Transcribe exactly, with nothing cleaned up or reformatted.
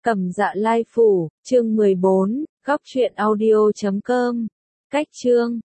Cẩm Dạ Lai Phủ, chương mười bốn, góc truyện audio chấm com. Cách chương